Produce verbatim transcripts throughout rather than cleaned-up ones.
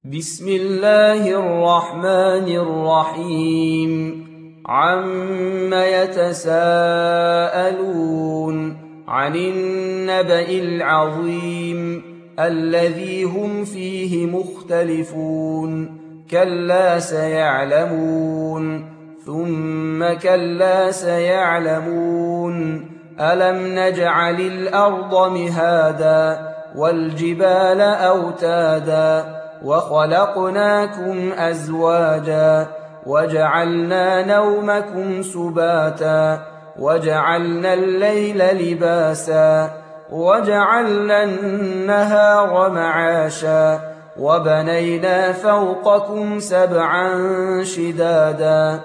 بسم الله الرحمن الرحيم عم يتساءلون عن النبأ العظيم الذي هم فيه مختلفون كلا سيعلمون ثم كلا سيعلمون ألم نجعل الأرض مهادا والجبال أوتادا وخلقناكم أزواجا وجعلنا نومكم سباتا وجعلنا الليل لباسا وجعلنا النهار معاشا وبنينا فوقكم سبعا شدادا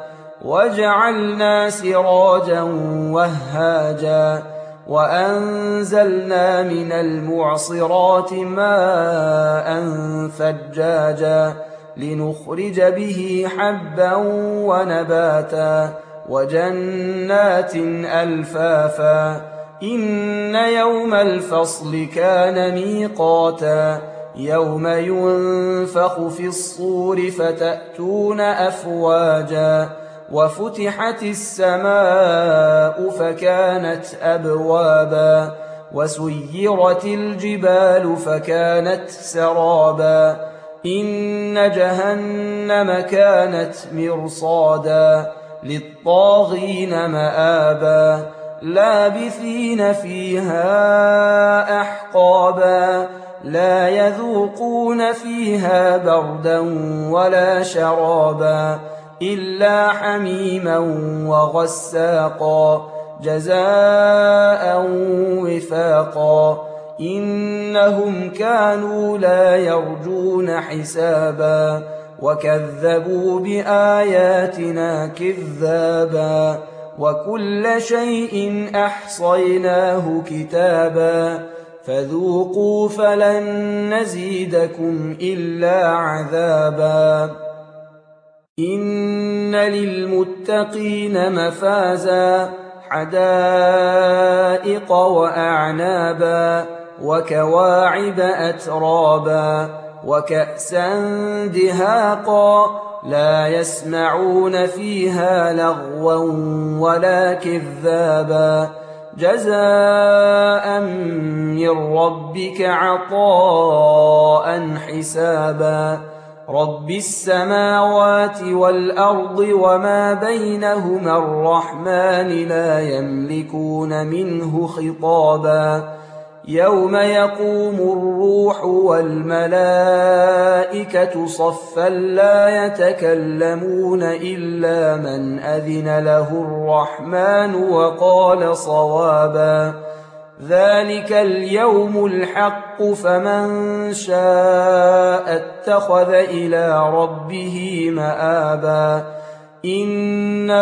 وجعلنا سراجا وهاجا وأنزلنا من المعصرات ماء ثجاجا لنخرج به حبا ونباتا وجنات ألفافا إن يوم الفصل كان ميقاتا يوم ينفخ في الصور فتأتون أفواجا وفتحت السماء فكانت أبوابا وسيرت الجبال فكانت سرابا إن جهنم كانت مرصادا للطاغين مآبا لابثين فيها أحقابا لا يذوقون فيها بردا ولا شرابا إلا حميما وغساقا جزاء وفاقا إنهم كانوا لا يرجون حسابا وكذبوا بآياتنا كذابا وكل شيء أحصيناه كتابا فذوقوا فلن نزيدكم إلا عذابا إن للمتقين مفازا حدائق وأعنابا وكواعب أترابا وكأسا دهاقا لا يسمعون فيها لغوا ولا كذابا جزاء من ربك عطاء حسابا رب السماوات والأرض وما بينهما الرحمن لا يملكون منه خطابا يوم يقوم الروح والملائكة صفا لا يتكلمون إلا من أذن له الرحمن وقال صوابا ذلك اليوم الحق فمن شاء اتخذ إلى ربه مآبا إنا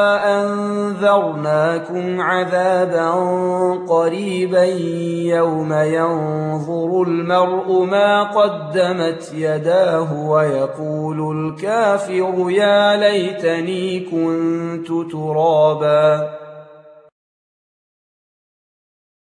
أنذرناكم عذابا قريبا يوم ينظر المرء ما قدمت يداه ويقول الكافر يا ليتني كنت ترابا